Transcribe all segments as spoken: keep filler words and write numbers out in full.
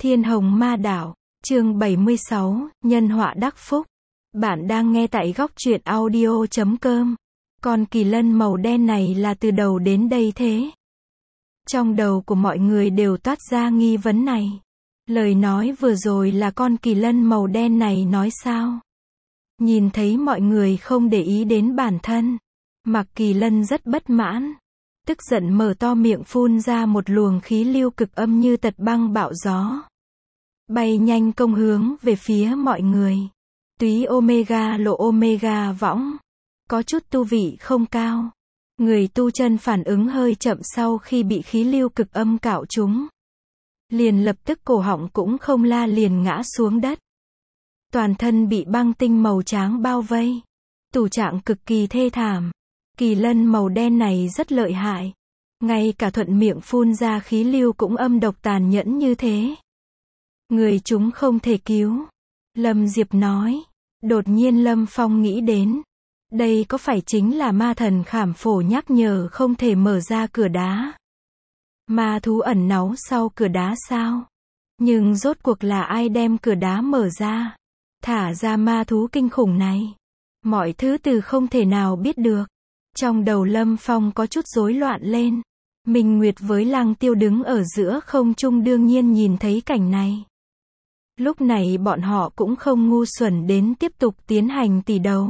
Thiên Hồng Ma Đảo, chương bảy mươi sáu, Nhân họa đắc phúc. Bạn đang nghe tại góc truyện audio chấm com. Con kỳ lân màu đen này là từ đầu đến đây thế? Trong đầu của mọi người đều toát ra nghi vấn này. Lời nói vừa rồi là con kỳ lân màu đen này nói sao? Nhìn thấy mọi người không để ý đến bản thân, Mạc Kỳ Lân rất bất mãn. Tức giận mở to miệng phun ra một luồng khí lưu cực âm như tật băng bạo gió. Bay nhanh công hướng về phía mọi người. Túy Omega lộ Omega võng. Có chút tu vị không cao. Người tu chân phản ứng hơi chậm sau khi bị khí lưu cực âm cạo trúng. Liền lập tức cổ họng cũng không la liền ngã xuống đất. Toàn thân bị băng tinh màu trắng bao vây. Tủ trạng cực kỳ thê thảm. Kỳ lân màu đen này rất lợi hại. Ngay cả thuận miệng phun ra khí lưu cũng âm độc tàn nhẫn như thế. Người chúng không thể cứu. Lâm Diệp nói. Đột nhiên Lâm Phong nghĩ đến. Đây có phải chính là ma thần khảm phổ nhắc nhở không thể mở ra cửa đá? Ma thú ẩn náu sau cửa đá sao? Nhưng rốt cuộc là ai đem cửa đá mở ra? Thả ra ma thú kinh khủng này. Mọi thứ từ không thể nào biết được. Trong đầu Lâm Phong có chút rối loạn lên. Minh Nguyệt với Lăng Tiêu đứng ở giữa không trung đương nhiên nhìn thấy cảnh này. Lúc này bọn họ cũng không ngu xuẩn đến tiếp tục tiến hành tỷ đấu.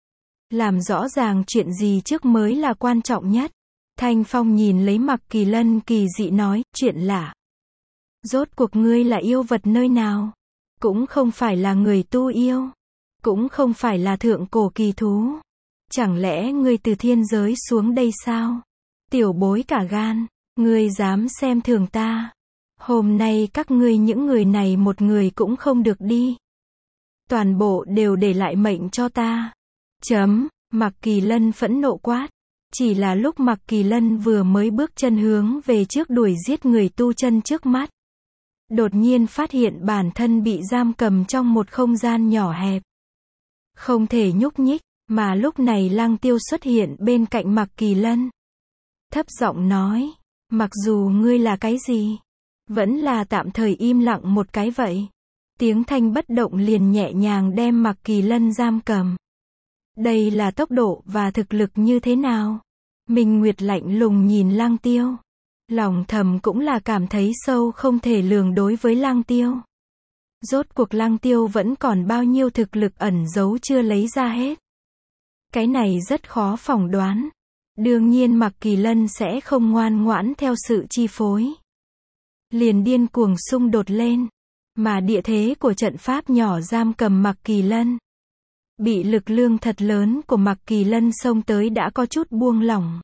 Làm rõ ràng chuyện gì trước mới là quan trọng nhất. Thanh Phong nhìn lấy Mạc Kỳ Lân kỳ dị nói, chuyện lạ. Rốt cuộc ngươi là yêu vật nơi nào? Cũng không phải là người tu yêu. Cũng không phải là thượng cổ kỳ thú. Chẳng lẽ ngươi từ thiên giới xuống đây sao? Tiểu bối cả gan, ngươi dám xem thường ta. Hôm nay các ngươi những người này một người cũng không được đi. Toàn bộ đều để lại mệnh cho ta. Chấm, Mạc Kỳ Lân phẫn nộ quát. Chỉ là lúc Mạc Kỳ Lân vừa mới bước chân hướng về trước đuổi giết người tu chân trước mắt. Đột nhiên phát hiện bản thân bị giam cầm trong một không gian nhỏ hẹp. Không thể nhúc nhích, mà lúc này Lăng Tiêu xuất hiện bên cạnh Mạc Kỳ Lân. Thấp giọng nói, mặc dù ngươi là cái gì, vẫn là tạm thời im lặng một cái vậy. Tiếng thanh bất động liền nhẹ nhàng đem Mạc Kỳ Lân giam cầm. Đây là tốc độ và thực lực như thế nào? Minh Nguyệt lạnh lùng nhìn Lăng Tiêu. Lòng thầm cũng là cảm thấy sâu không thể lường đối với Lăng Tiêu. Rốt cuộc Lăng Tiêu vẫn còn bao nhiêu thực lực ẩn giấu chưa lấy ra hết. Cái này rất khó phỏng đoán. Đương nhiên Mạc Kỳ Lân sẽ không ngoan ngoãn theo sự chi phối. Liền điên cuồng xung đột lên. Mà địa thế của trận pháp nhỏ giam cầm Mạc Kỳ Lân. Bị lực lượng thật lớn của Mạc Kỳ Lân xông tới đã có chút buông lỏng.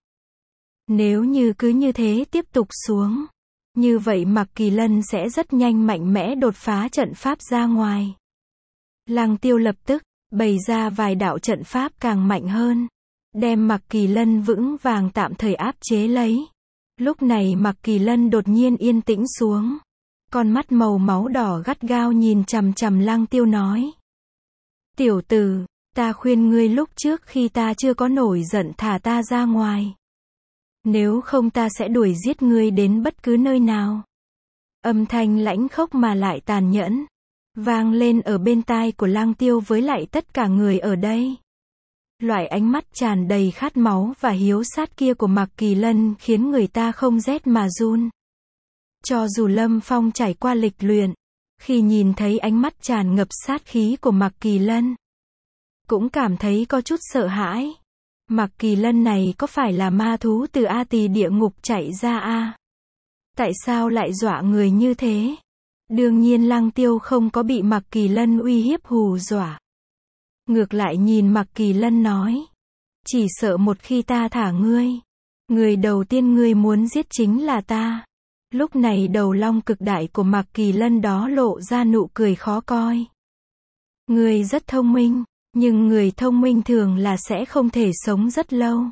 Nếu như cứ như thế tiếp tục xuống. Như vậy Mạc Kỳ Lân sẽ rất nhanh mạnh mẽ đột phá trận pháp ra ngoài. Lăng Tiêu lập tức bày ra vài đạo trận pháp càng mạnh hơn. Đem Mạc Kỳ Lân vững vàng tạm thời áp chế lấy. Lúc này Mạc Kỳ Lân đột nhiên yên tĩnh xuống. Con mắt màu máu đỏ gắt gao nhìn chằm chằm Lăng Tiêu nói. Tiểu tử, ta khuyên ngươi lúc trước khi ta chưa có nổi giận thả ta ra ngoài. Nếu không ta sẽ đuổi giết ngươi đến bất cứ nơi nào. Âm thanh lãnh khốc mà lại tàn nhẫn. Vang lên ở bên tai của Lăng Tiêu với lại tất cả người ở đây. Loại ánh mắt tràn đầy khát máu và hiếu sát kia của Mạc Kỳ Lân khiến người ta không rét mà run. Cho dù Lâm Phong trải qua lịch luyện, khi nhìn thấy ánh mắt tràn ngập sát khí của Mạc Kỳ Lân, cũng cảm thấy có chút sợ hãi. Mạc Kỳ Lân này có phải là ma thú từ A Tỳ địa ngục chạy ra a? Tại sao lại dọa người như thế? Đương nhiên Lăng Tiêu không có bị Mạc Kỳ Lân uy hiếp hù dọa. Ngược lại nhìn Mạc Kỳ Lân nói. Chỉ sợ một khi ta thả ngươi, người đầu tiên ngươi muốn giết chính là ta. Lúc này đầu long cực đại của Mạc Kỳ Lân đó lộ ra nụ cười khó coi. Ngươi rất thông minh, nhưng người thông minh thường là sẽ không thể sống rất lâu.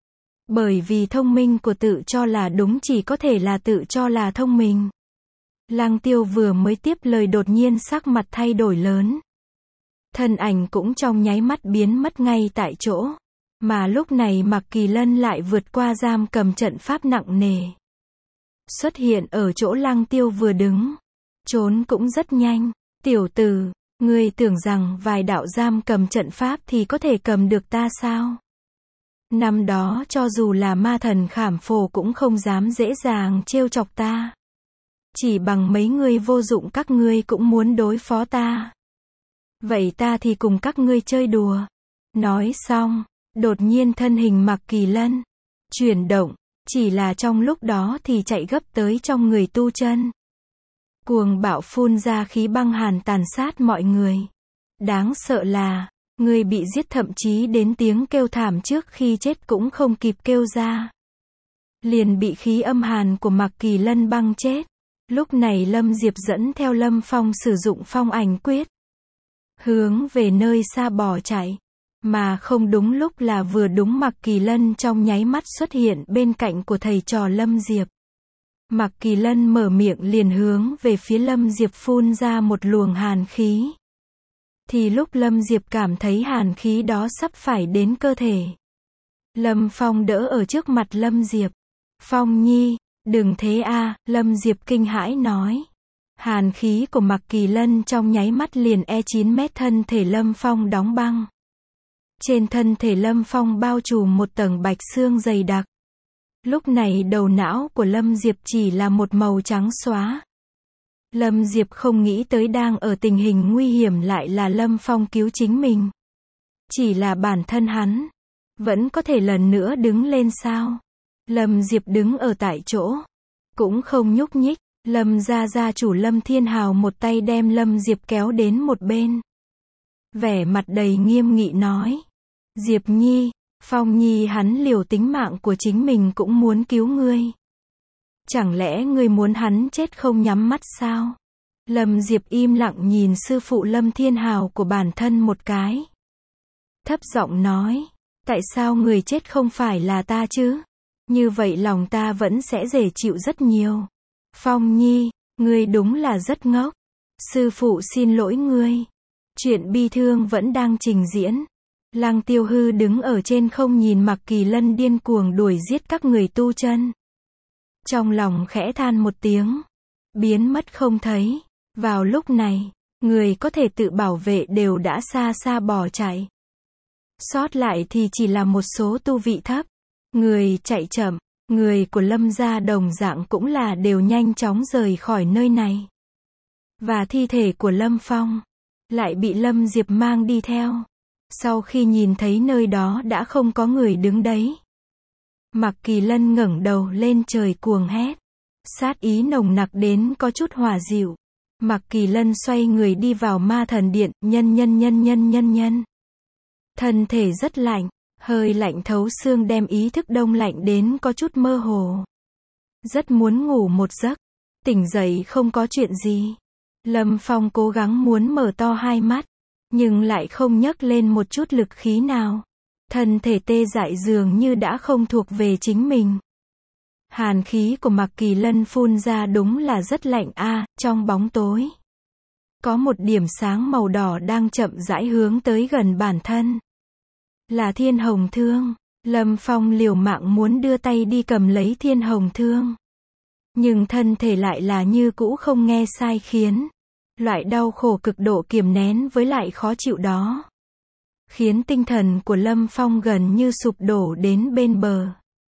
Bởi vì thông minh của tự cho là đúng chỉ có thể là tự cho là thông minh. Lăng Tiêu vừa mới tiếp lời đột nhiên sắc mặt thay đổi lớn. Thân ảnh cũng trong nháy mắt biến mất ngay tại chỗ. Mà lúc này Mạc Kỳ Lân lại vượt qua giam cầm trận pháp nặng nề. Xuất hiện ở chỗ Lăng Tiêu vừa đứng. trốn cũng rất nhanh. Tiểu tử, ngươi tưởng rằng vài đạo giam cầm trận pháp thì có thể cầm được ta sao? Năm đó cho dù là ma thần Khảm Phổ cũng không dám dễ dàng trêu chọc ta. Chỉ bằng mấy ngươi vô dụng các ngươi cũng muốn đối phó ta. Vậy ta thì cùng các ngươi chơi đùa. Nói xong, đột nhiên thân hình Mạc Kỳ Lân chuyển động, chỉ là trong lúc đó thì chạy gấp tới trong người Tu Chân. Cuồng bạo phun ra khí băng hàn tàn sát mọi người. Đáng sợ là, người bị giết thậm chí đến tiếng kêu thảm trước khi chết cũng không kịp kêu ra. Liền bị khí âm hàn của Mạc Kỳ Lân băng chết. Lúc này Lâm Diệp dẫn theo Lâm Phong sử dụng phong ảnh quyết. Hướng về nơi xa bỏ chạy. Mà không đúng lúc là vừa đúng Mạc Kỳ Lân trong nháy mắt xuất hiện bên cạnh của thầy trò Lâm Diệp. Mạc Kỳ Lân mở miệng liền hướng về phía Lâm Diệp phun ra một luồng hàn khí. Thì lúc Lâm Diệp cảm thấy hàn khí đó sắp phải đến cơ thể. Lâm Phong đỡ ở trước mặt Lâm Diệp. Phong Nhi, đừng thế a, Lâm Diệp kinh hãi nói. Hàn khí của Mạc Kỳ Lân trong nháy mắt liền e chín mét thân thể Lâm Phong đóng băng. Trên thân thể Lâm Phong bao trùm một tầng bạch xương dày đặc. Lúc này đầu não của Lâm Diệp chỉ là một màu trắng xóa. Lâm Diệp không nghĩ tới đang ở tình hình nguy hiểm lại là Lâm Phong cứu chính mình. Chỉ là bản thân hắn vẫn có thể lần nữa đứng lên sao? Lâm Diệp đứng ở tại chỗ, cũng không nhúc nhích. Lâm gia gia chủ Lâm Thiên Hào một tay đem Lâm Diệp kéo đến một bên. Vẻ mặt đầy nghiêm nghị nói. Diệp Nhi, Phong Nhi hắn liều tính mạng của chính mình cũng muốn cứu ngươi. Chẳng lẽ ngươi muốn hắn chết không nhắm mắt sao? Lâm Diệp im lặng nhìn sư phụ Lâm Thiên Hào của bản thân một cái. Thấp giọng nói, tại sao người chết không phải là ta chứ? Như vậy lòng ta vẫn sẽ dễ chịu rất nhiều. Phong Nhi, ngươi đúng là rất ngốc. Sư phụ xin lỗi ngươi. Chuyện bi thương vẫn đang trình diễn. Lăng Tiêu Hư đứng ở trên không nhìn Mạc Kỳ Lân điên cuồng đuổi giết các người Tu Chân. Trong lòng khẽ than một tiếng. Biến mất không thấy. Vào lúc này, người có thể tự bảo vệ đều đã xa xa bỏ chạy. Sót lại thì chỉ là một số tu vị thấp. Người chạy chậm. Người của Lâm gia đồng dạng cũng là đều nhanh chóng rời khỏi nơi này. Và thi thể của Lâm Phong lại bị Lâm Diệp mang đi theo. Sau khi nhìn thấy nơi đó đã không có người đứng đấy, Mạc Kỳ Lân ngẩng đầu lên trời cuồng hét. Sát ý nồng nặc đến có chút hòa dịu. Mạc Kỳ Lân xoay người đi vào ma thần điện, nhân nhân nhân nhân nhân nhân. Thân thể rất lạnh, hơi lạnh thấu xương đem ý thức đông lạnh đến có chút mơ hồ. Rất muốn ngủ một giấc, tỉnh dậy không có chuyện gì. Lâm Phong cố gắng muốn mở to hai mắt, nhưng lại không nhấc lên một chút lực khí nào. Thân thể tê dại dường như đã không thuộc về chính mình. Hàn khí của Mạc Kỳ Lân phun ra đúng là rất lạnh a, à, trong bóng tối. Có một điểm sáng màu đỏ đang chậm rãi hướng tới gần bản thân. Là Thiên Hồng Thương. Lâm Phong liều mạng muốn đưa tay đi cầm lấy Thiên Hồng Thương. Nhưng thân thể lại là như cũ không nghe sai khiến. Loại đau khổ cực độ kiềm nén với lại khó chịu đó, khiến tinh thần của Lâm Phong gần như sụp đổ đến bên bờ.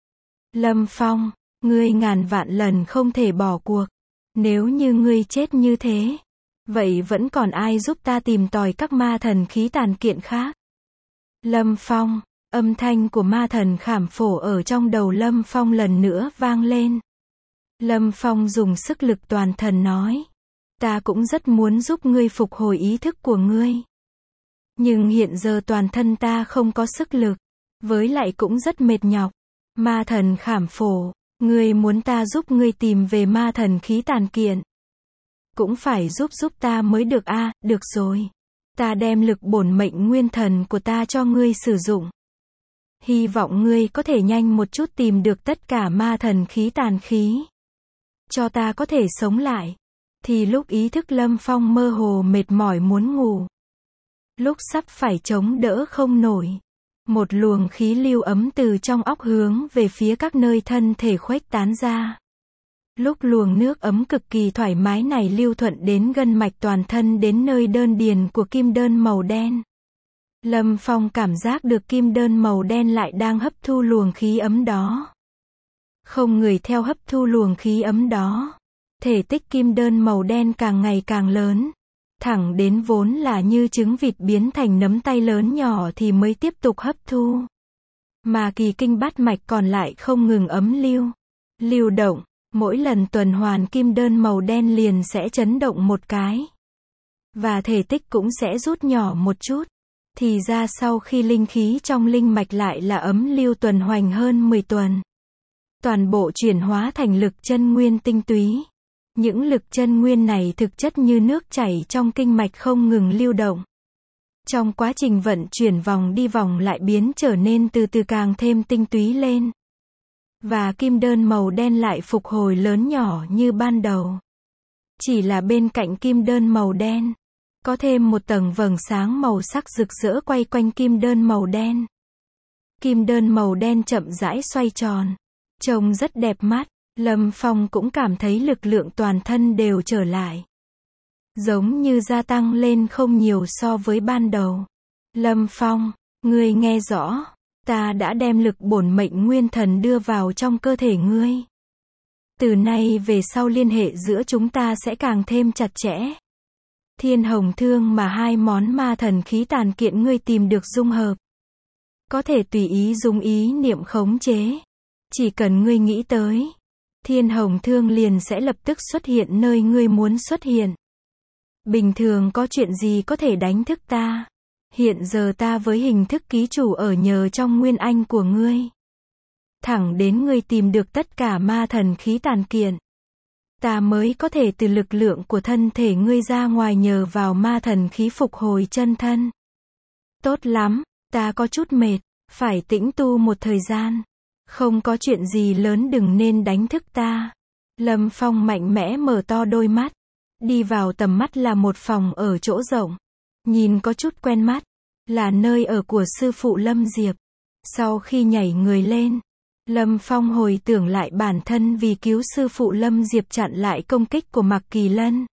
Lâm Phong, ngươi ngàn vạn lần không thể bỏ cuộc. Nếu như ngươi chết như thế, vậy vẫn còn ai giúp ta tìm tòi các ma thần khí tàn kiện khác? Lâm Phong, âm thanh của ma thần Khảm Phổ ở trong đầu Lâm Phong lần nữa vang lên. Lâm Phong dùng sức lực toàn thần nói. Ta cũng rất muốn giúp ngươi phục hồi ý thức của ngươi. Nhưng hiện giờ toàn thân ta không có sức lực. Với lại cũng rất mệt nhọc. Ma thần Khảm Phổ, ngươi muốn ta giúp ngươi tìm về ma thần khí tàn kiện. Cũng phải giúp giúp ta mới được a, à, được rồi. Ta đem lực bổn mệnh nguyên thần của ta cho ngươi sử dụng. Hy vọng ngươi có thể nhanh một chút tìm được tất cả ma thần khí tàn khí. Cho ta có thể sống lại. Thì lúc ý thức Lâm Phong mơ hồ mệt mỏi muốn ngủ. Lúc sắp phải chống đỡ không nổi. Một luồng khí lưu ấm từ trong óc hướng về phía các nơi thân thể khuếch tán ra. Lúc luồng nước ấm cực kỳ thoải mái này lưu thuận đến gân mạch toàn thân đến nơi đơn điền của kim đơn màu đen. Lâm Phong cảm giác được kim đơn màu đen lại đang hấp thu luồng khí ấm đó. Không người theo hấp thu luồng khí ấm đó. Thể tích kim đơn màu đen càng ngày càng lớn. Thẳng đến vốn là như trứng vịt biến thành nắm tay lớn nhỏ thì mới tiếp tục hấp thu. Mà kỳ kinh bát mạch còn lại không ngừng ấm lưu. Lưu động, mỗi lần tuần hoàn kim đơn màu đen liền sẽ chấn động một cái. Và thể tích cũng sẽ rút nhỏ một chút. Thì ra sau khi linh khí trong linh mạch lại là ấm lưu tuần hoành hơn mười tuần. Toàn bộ chuyển hóa thành lực chân nguyên tinh túy. Những lực chân nguyên này thực chất như nước chảy trong kinh mạch không ngừng lưu động. Trong quá trình vận chuyển vòng đi vòng lại biến trở nên từ từ càng thêm tinh túy lên. Và kim đơn màu đen lại phục hồi lớn nhỏ như ban đầu. Chỉ là bên cạnh kim đơn màu đen, có thêm một tầng vầng sáng màu sắc rực rỡ quay quanh kim đơn màu đen. Kim đơn màu đen chậm rãi xoay tròn. Trông rất đẹp mắt. Lâm Phong cũng cảm thấy lực lượng toàn thân đều trở lại. Giống như gia tăng lên không nhiều so với ban đầu. Lâm Phong, ngươi nghe rõ. Ta đã đem lực bổn mệnh nguyên thần đưa vào trong cơ thể ngươi. Từ nay về sau liên hệ giữa chúng ta sẽ càng thêm chặt chẽ. Thiên hồng thương mà hai món ma thần khí tàn kiện ngươi tìm được dung hợp. Có thể tùy ý dùng ý niệm khống chế. Chỉ cần ngươi nghĩ tới, thiên hồng thương liền sẽ lập tức xuất hiện nơi ngươi muốn xuất hiện. Bình thường có chuyện gì có thể đánh thức ta? Hiện giờ ta với hình thức ký chủ ở nhờ trong nguyên anh của ngươi. Thẳng đến ngươi tìm được tất cả ma thần khí tàn kiện. Ta mới có thể từ lực lượng của thân thể ngươi ra ngoài nhờ vào ma thần khí phục hồi chân thân. Tốt lắm, ta có chút mệt, phải tĩnh tu một thời gian. Không có chuyện gì lớn đừng nên đánh thức ta. Lâm Phong mạnh mẽ mở to đôi mắt. Đi vào tầm mắt là một phòng ở chỗ rộng. Nhìn có chút quen mắt. Là nơi ở của sư phụ Lâm Diệp. Sau khi nhảy người lên, Lâm Phong hồi tưởng lại bản thân vì cứu sư phụ Lâm Diệp chặn lại công kích của Mạc Kỳ Lân.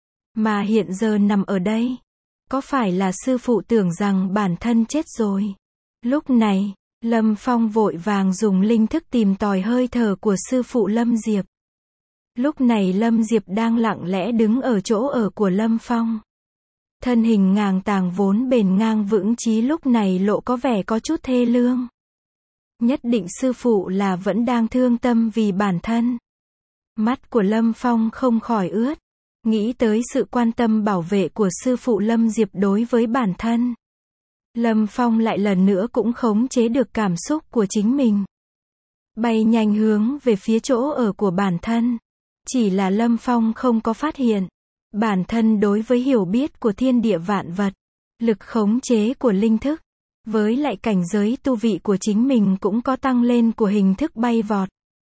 Mà hiện giờ nằm ở đây. Có phải là sư phụ tưởng rằng bản thân chết rồi? Lúc này, Lâm Phong vội vàng dùng linh thức tìm tòi hơi thở của sư phụ Lâm Diệp. Lúc này Lâm Diệp đang lặng lẽ đứng ở chỗ ở của Lâm Phong. Thân hình ngang tàng vốn bền ngang vững chí lúc này lộ có vẻ có chút thê lương. Nhất định sư phụ là vẫn đang thương tâm vì bản thân. Mắt của Lâm Phong không khỏi ướt. Nghĩ tới sự quan tâm bảo vệ của sư phụ Lâm Diệp đối với bản thân. Lâm Phong lại lần nữa cũng khống chế được cảm xúc của chính mình. Bay nhanh hướng về phía chỗ ở của bản thân. Chỉ là Lâm Phong không có phát hiện. Bản thân đối với hiểu biết của thiên địa vạn vật, lực khống chế của linh thức, với lại cảnh giới tu vị của chính mình cũng có tăng lên của hình thức bay vọt.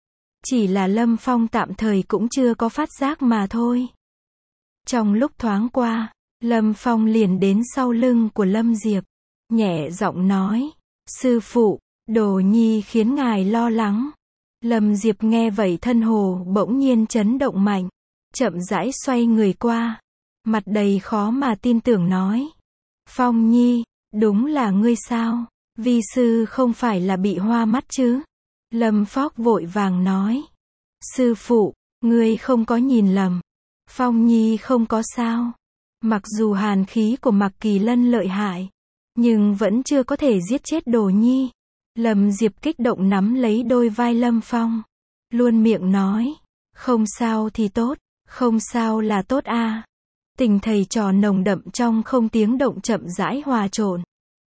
Chỉ là Lâm Phong tạm thời cũng chưa có phát giác mà thôi. Trong lúc thoáng qua, Lâm Phong liền đến sau lưng của Lâm Diệp. Nhẹ giọng nói, sư phụ, Đồ Nhi khiến ngài lo lắng. Lâm Diệp nghe vậy thân hồ bỗng nhiên chấn động mạnh. Chậm rãi xoay người qua. Mặt đầy khó mà tin tưởng nói. Phong Nhi, đúng là ngươi sao? Vi sư không phải là bị hoa mắt chứ? Lâm Phóc vội vàng nói. Sư phụ, ngươi không có nhìn lầm. Phong Nhi không có sao. Mặc dù hàn khí của Mạc Kỳ Lân lợi hại, nhưng vẫn chưa có thể giết chết Đồ Nhi. Lâm Diệp kích động nắm lấy đôi vai Lâm Phong. Luôn miệng nói. Không sao thì tốt. Không sao là tốt a. Tình thầy trò nồng đậm trong không tiếng động chậm rãi hòa trộn.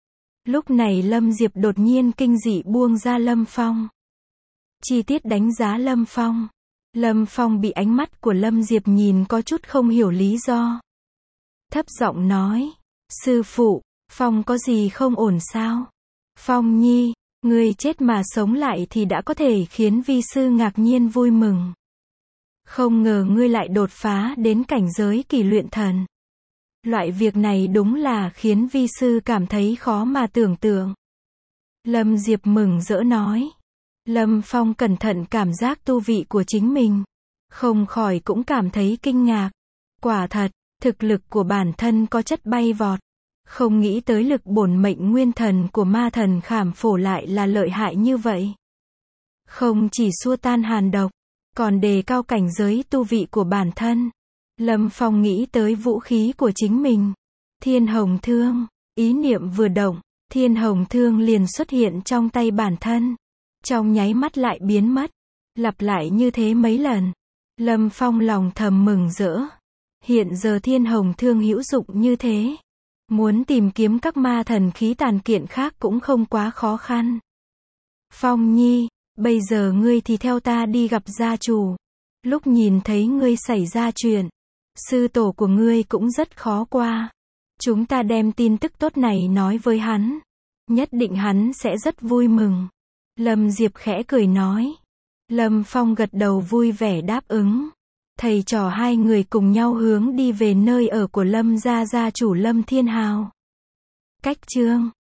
Lúc này Lâm Diệp đột nhiên kinh dị buông ra Lâm Phong. Chi tiết đánh giá Lâm Phong. Lâm Phong bị ánh mắt của Lâm Diệp nhìn có chút không hiểu lý do. Thấp giọng nói. Sư phụ, Phong có gì không ổn sao? Phong Nhi, ngươi chết mà sống lại thì đã có thể khiến vi sư ngạc nhiên vui mừng. Không ngờ ngươi lại đột phá đến cảnh giới kỳ luyện thần. Loại việc này đúng là khiến vi sư cảm thấy khó mà tưởng tượng. Lâm Diệp mừng rỡ nói. Lâm Phong cẩn thận cảm giác tu vị của chính mình. không khỏi cũng cảm thấy kinh ngạc. Quả thật, thực lực của bản thân có chất bay vọt. Không nghĩ tới lực bổn mệnh nguyên thần của ma thần Khảm Phổ lại là lợi hại như vậy. Không chỉ xua tan hàn độc, còn đề cao cảnh giới tu vị của bản thân. Lâm Phong nghĩ tới vũ khí của chính mình. Thiên Hồng Thương. Ý niệm vừa động, Thiên Hồng Thương liền xuất hiện trong tay bản thân. Trong nháy mắt lại biến mất. Lặp lại như thế mấy lần. Lâm Phong lòng thầm mừng rỡ. Hiện giờ Thiên Hồng Thương hữu dụng như thế. Muốn tìm kiếm các ma thần khí tàn kiện khác cũng không quá khó khăn. Phong Nhi, bây giờ ngươi thì theo ta đi gặp gia chủ. Lúc nhìn thấy ngươi xảy ra chuyện, sư tổ của ngươi cũng rất khó qua. Chúng ta đem tin tức tốt này nói với hắn. Nhất định hắn sẽ rất vui mừng. Lâm Diệp khẽ cười nói. Lâm Phong gật đầu vui vẻ đáp ứng. Thầy trò hai người cùng nhau hướng đi về nơi ở của Lâm gia gia chủ Lâm Thiên Hào. Cách chương